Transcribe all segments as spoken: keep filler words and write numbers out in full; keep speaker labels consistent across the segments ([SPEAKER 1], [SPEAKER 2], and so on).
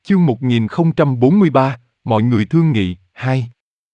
[SPEAKER 1] Chương một nghìn không trăm bốn mươi ba, mọi người thương nghị, hai.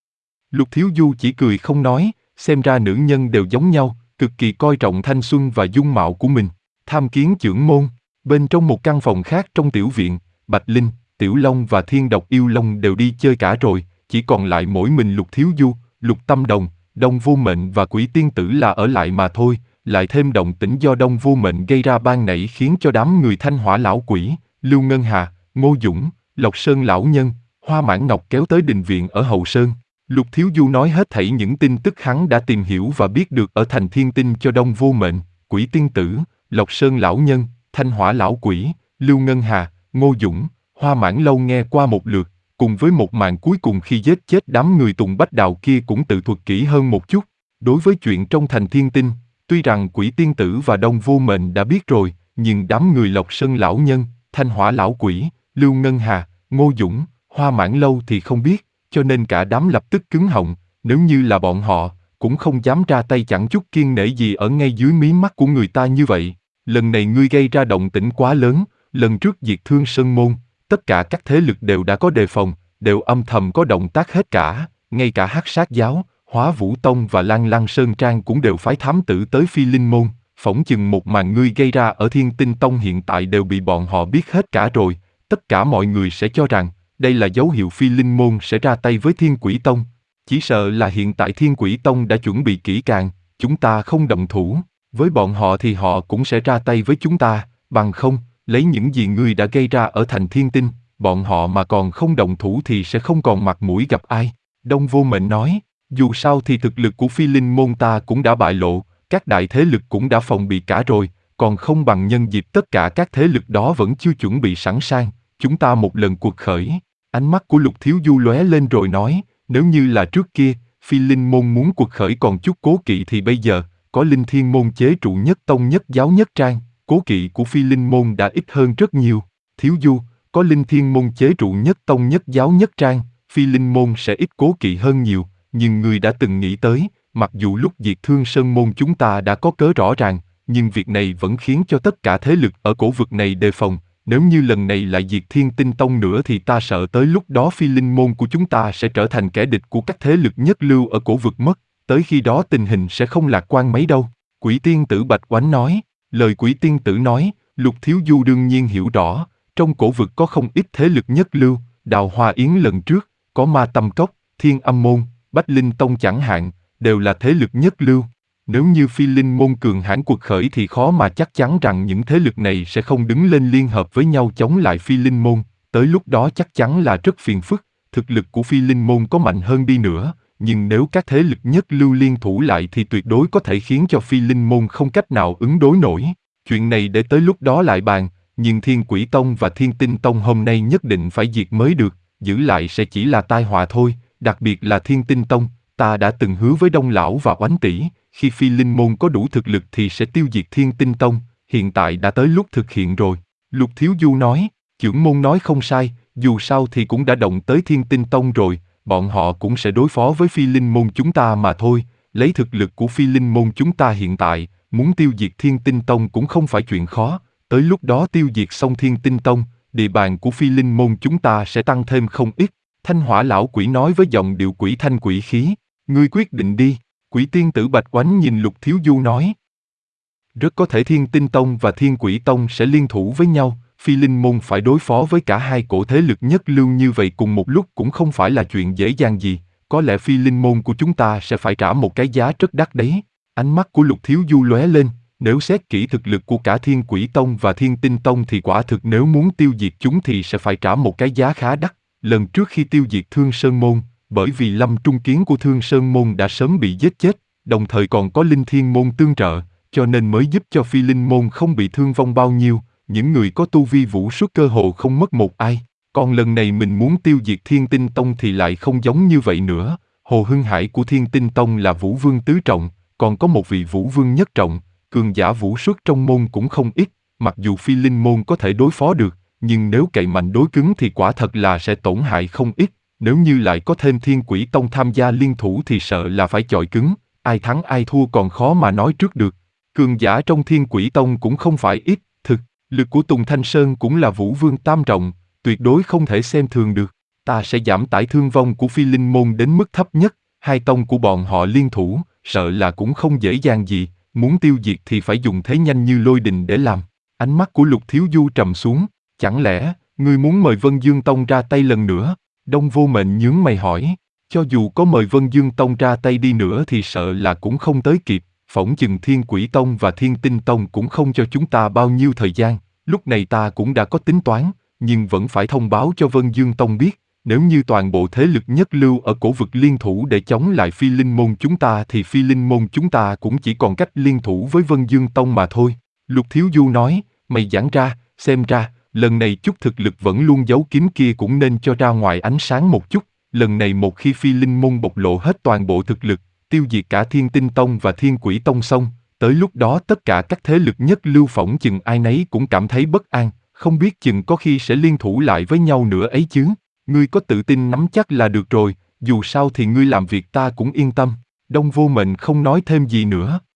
[SPEAKER 1] Lục Thiếu Du chỉ cười không nói, xem ra nữ nhân đều giống nhau, cực kỳ coi trọng thanh xuân và dung mạo của mình. Tham kiến chưởng môn, bên trong một căn phòng khác trong tiểu viện, Bạch Linh, Tiểu Long và Thiên Độc Yêu Long đều đi chơi cả rồi, chỉ còn lại mỗi mình Lục Thiếu Du, Lục Tâm Đồng, Đông Vô Mệnh và Quỷ Tiên Tử là ở lại mà thôi, lại thêm động tĩnh do Đông Vô Mệnh gây ra ban nãy khiến cho đám người Thanh Hỏa Lão Quỷ, Lưu Ngân Hà, Ngô Dũng, Lộc Sơn Lão Nhân, Hoa Mãn Ngọc kéo tới đình viện ở Hậu Sơn. Lục Thiếu Du nói hết thảy những tin tức hắn đã tìm hiểu và biết được ở thành Thiên Tinh cho Đông Vô Mệnh, Quỷ Tiên Tử, Lộc Sơn Lão Nhân, Thanh Hỏa Lão Quỷ, Lưu Ngân Hà, Ngô Dũng, Hoa Mãn Lâu nghe qua một lượt, cùng với một màn cuối cùng khi giết chết đám người Tùng Bách Đạo kia cũng tự thuật kỹ hơn một chút. Đối với chuyện trong thành Thiên Tinh, tuy rằng Quỷ Tiên Tử và Đông Vô Mệnh đã biết rồi, nhưng đám người Lộc Sơn Lão Nhân, Thanh Hỏa Lão Quỷ, Lưu Ngân Hà, Ngô Dũng, Hoa Mãn Lâu thì không biết, cho nên cả đám lập tức cứng họng, nếu như là bọn họ, cũng không dám ra tay chẳng chút kiêng nể gì ở ngay dưới mí mắt của người ta như vậy. Lần này ngươi gây ra động tĩnh quá lớn, lần trước diệt Thương Sơn Môn, tất cả các thế lực đều đã có đề phòng, đều âm thầm có động tác hết cả, ngay cả Hắc Sát Giáo, Hóa Vũ Tông và Lan Lăng Sơn Trang cũng đều phái thám tử tới Phi Linh Môn, phỏng chừng một màn ngươi gây ra ở Thiên Tinh Tông hiện tại đều bị bọn họ biết hết cả rồi, tất cả mọi người sẽ cho rằng, đây là dấu hiệu Phi Linh Môn sẽ ra tay với Thiên Quỷ Tông, chỉ sợ là hiện tại Thiên Quỷ Tông đã chuẩn bị kỹ càng, chúng ta không động thủ, với bọn họ thì họ cũng sẽ ra tay với chúng ta, bằng không, lấy những gì ngươi đã gây ra ở thành Thiên Tinh, bọn họ mà còn không động thủ thì sẽ không còn mặt mũi gặp ai. Đông Vô Mệnh nói, dù sao thì thực lực của Phi Linh Môn ta cũng đã bại lộ, các đại thế lực cũng đã phòng bị cả rồi, còn không bằng nhân dịp tất cả các thế lực đó vẫn chưa chuẩn bị sẵn sàng, chúng ta một lần cuộc khởi. Ánh mắt của Lục Thiếu Du lóe lên rồi nói, nếu như là trước kia, Phi Linh Môn muốn cuộc khởi còn chút cố kỵ thì bây giờ, có Linh Thiên Môn chế trụ nhất tông nhất giáo nhất trang, cố kỵ của Phi Linh Môn đã ít hơn rất nhiều. Thiếu Du, có Linh Thiên Môn chế trụ nhất tông nhất giáo nhất trang, Phi Linh Môn sẽ ít cố kỵ hơn nhiều, nhưng người đã từng nghĩ tới, mặc dù lúc diệt Thương Sơn Môn chúng ta đã có cớ rõ ràng, nhưng việc này vẫn khiến cho tất cả thế lực ở cổ vực này đề phòng. Nếu như lần này lại diệt Thiên Tinh Tông nữa thì ta sợ tới lúc đó Phi Linh Môn của chúng ta sẽ trở thành kẻ địch của các thế lực nhất lưu ở cổ vực mất, tới khi đó tình hình sẽ không lạc quan mấy đâu. Quỷ Tiên Tử Bạch Oánh nói, lời Quỷ Tiên Tử nói, Lục Thiếu Du đương nhiên hiểu rõ, trong cổ vực có không ít thế lực nhất lưu, Đào Hoa Yến lần trước, có Ma Tâm Cốc, Thiên Âm Môn, Bách Linh Tông chẳng hạn, đều là thế lực nhất lưu. Nếu như Phi Linh Môn cường hãn cuộc khởi thì khó mà chắc chắn rằng những thế lực này sẽ không đứng lên liên hợp với nhau chống lại Phi Linh Môn, tới lúc đó chắc chắn là rất phiền phức, thực lực của Phi Linh Môn có mạnh hơn đi nữa, nhưng nếu các thế lực nhất lưu liên thủ lại thì tuyệt đối có thể khiến cho Phi Linh Môn không cách nào ứng đối nổi. Chuyện này để tới lúc đó lại bàn, nhưng Thiên Quỷ Tông và Thiên Tinh Tông hôm nay nhất định phải diệt mới được, giữ lại sẽ chỉ là tai họa thôi, đặc biệt là Thiên Tinh Tông, ta đã từng hứa với Đông Lão và Oánh Tỷ, khi Phi Linh Môn có đủ thực lực thì sẽ tiêu diệt Thiên Tinh Tông, hiện tại đã tới lúc thực hiện rồi. Lục Thiếu Du nói, chưởng môn nói không sai, dù sao thì cũng đã động tới Thiên Tinh Tông rồi, bọn họ cũng sẽ đối phó với Phi Linh Môn chúng ta mà thôi, lấy thực lực của Phi Linh Môn chúng ta hiện tại, muốn tiêu diệt Thiên Tinh Tông cũng không phải chuyện khó, tới lúc đó tiêu diệt xong Thiên Tinh Tông, địa bàn của Phi Linh Môn chúng ta sẽ tăng thêm không ít. Thanh Hỏa Lão Quỷ nói với giọng điệu quỷ thanh quỷ khí, ngươi quyết định đi. Quỷ Tiên Tử Bạch Oánh nhìn Lục Thiếu Du nói, rất có thể Thiên Tinh Tông và Thiên Quỷ Tông sẽ liên thủ với nhau, Phi Linh Môn phải đối phó với cả hai cổ thế lực nhất lưu như vậy cùng một lúc cũng không phải là chuyện dễ dàng gì, có lẽ Phi Linh Môn của chúng ta sẽ phải trả một cái giá rất đắt đấy. Ánh mắt của Lục Thiếu Du lóe lên, nếu xét kỹ thực lực của cả Thiên Quỷ Tông và Thiên Tinh Tông thì quả thực nếu muốn tiêu diệt chúng thì sẽ phải trả một cái giá khá đắt. Lần trước khi tiêu diệt Thương Sơn Môn, bởi vì Lâm Trung Kiến của Thương Sơn Môn đã sớm bị giết chết, đồng thời còn có Linh Thiên Môn tương trợ, cho nên mới giúp cho Phi Linh Môn không bị thương vong bao nhiêu, những người có tu vi vũ xuất cơ hồ không mất một ai. Còn lần này mình muốn tiêu diệt Thiên Tinh Tông thì lại không giống như vậy nữa, Hồ Hưng Hải của Thiên Tinh Tông là Vũ Vương tứ trọng, còn có một vị Vũ Vương nhất trọng, cường giả vũ xuất trong môn cũng không ít, mặc dù Phi Linh Môn có thể đối phó được, nhưng nếu cậy mạnh đối cứng thì quả thật là sẽ tổn hại không ít. Nếu như lại có thêm Thiên Quỷ Tông tham gia liên thủ thì sợ là phải chọi cứng, ai thắng ai thua còn khó mà nói trước được. Cường giả trong Thiên Quỷ Tông cũng không phải ít, thực lực của Tùng Thanh Sơn cũng là Vũ Vương tam trọng, tuyệt đối không thể xem thường được. Ta sẽ giảm tải thương vong của phi linh môn đến mức thấp nhất, hai tông của bọn họ liên thủ, sợ là cũng không dễ dàng gì, muốn tiêu diệt thì phải dùng thế nhanh như lôi đình để làm. Ánh mắt của Lục Thiếu Du trầm xuống, chẳng lẽ, ngươi muốn mời Vân Dương Tông ra tay lần nữa? Đông Vô Mệnh nhướng mày hỏi, cho dù có mời Vân Dương Tông ra tay đi nữa thì sợ là cũng không tới kịp, phỏng chừng Thiên Quỷ Tông và Thiên Tinh Tông cũng không cho chúng ta bao nhiêu thời gian, lúc này ta cũng đã có tính toán, nhưng vẫn phải thông báo cho Vân Dương Tông biết, nếu như toàn bộ thế lực nhất lưu ở cổ vực liên thủ để chống lại phi linh môn chúng ta thì phi linh môn chúng ta cũng chỉ còn cách liên thủ với Vân Dương Tông mà thôi. Lục Thiếu Du nói, mày giảng ra, xem ra, lần này chút thực lực vẫn luôn giấu kín kia cũng nên cho ra ngoài ánh sáng một chút, lần này một khi phi linh môn bộc lộ hết toàn bộ thực lực, tiêu diệt cả Thiên Tinh Tông và Thiên Quỷ Tông xong, tới lúc đó tất cả các thế lực nhất lưu phỏng chừng ai nấy cũng cảm thấy bất an, không biết chừng có khi sẽ liên thủ lại với nhau nữa ấy chứ. Ngươi có tự tin nắm chắc là được rồi, dù sao thì ngươi làm việc ta cũng yên tâm. Đông Vô Mệnh không nói thêm gì nữa.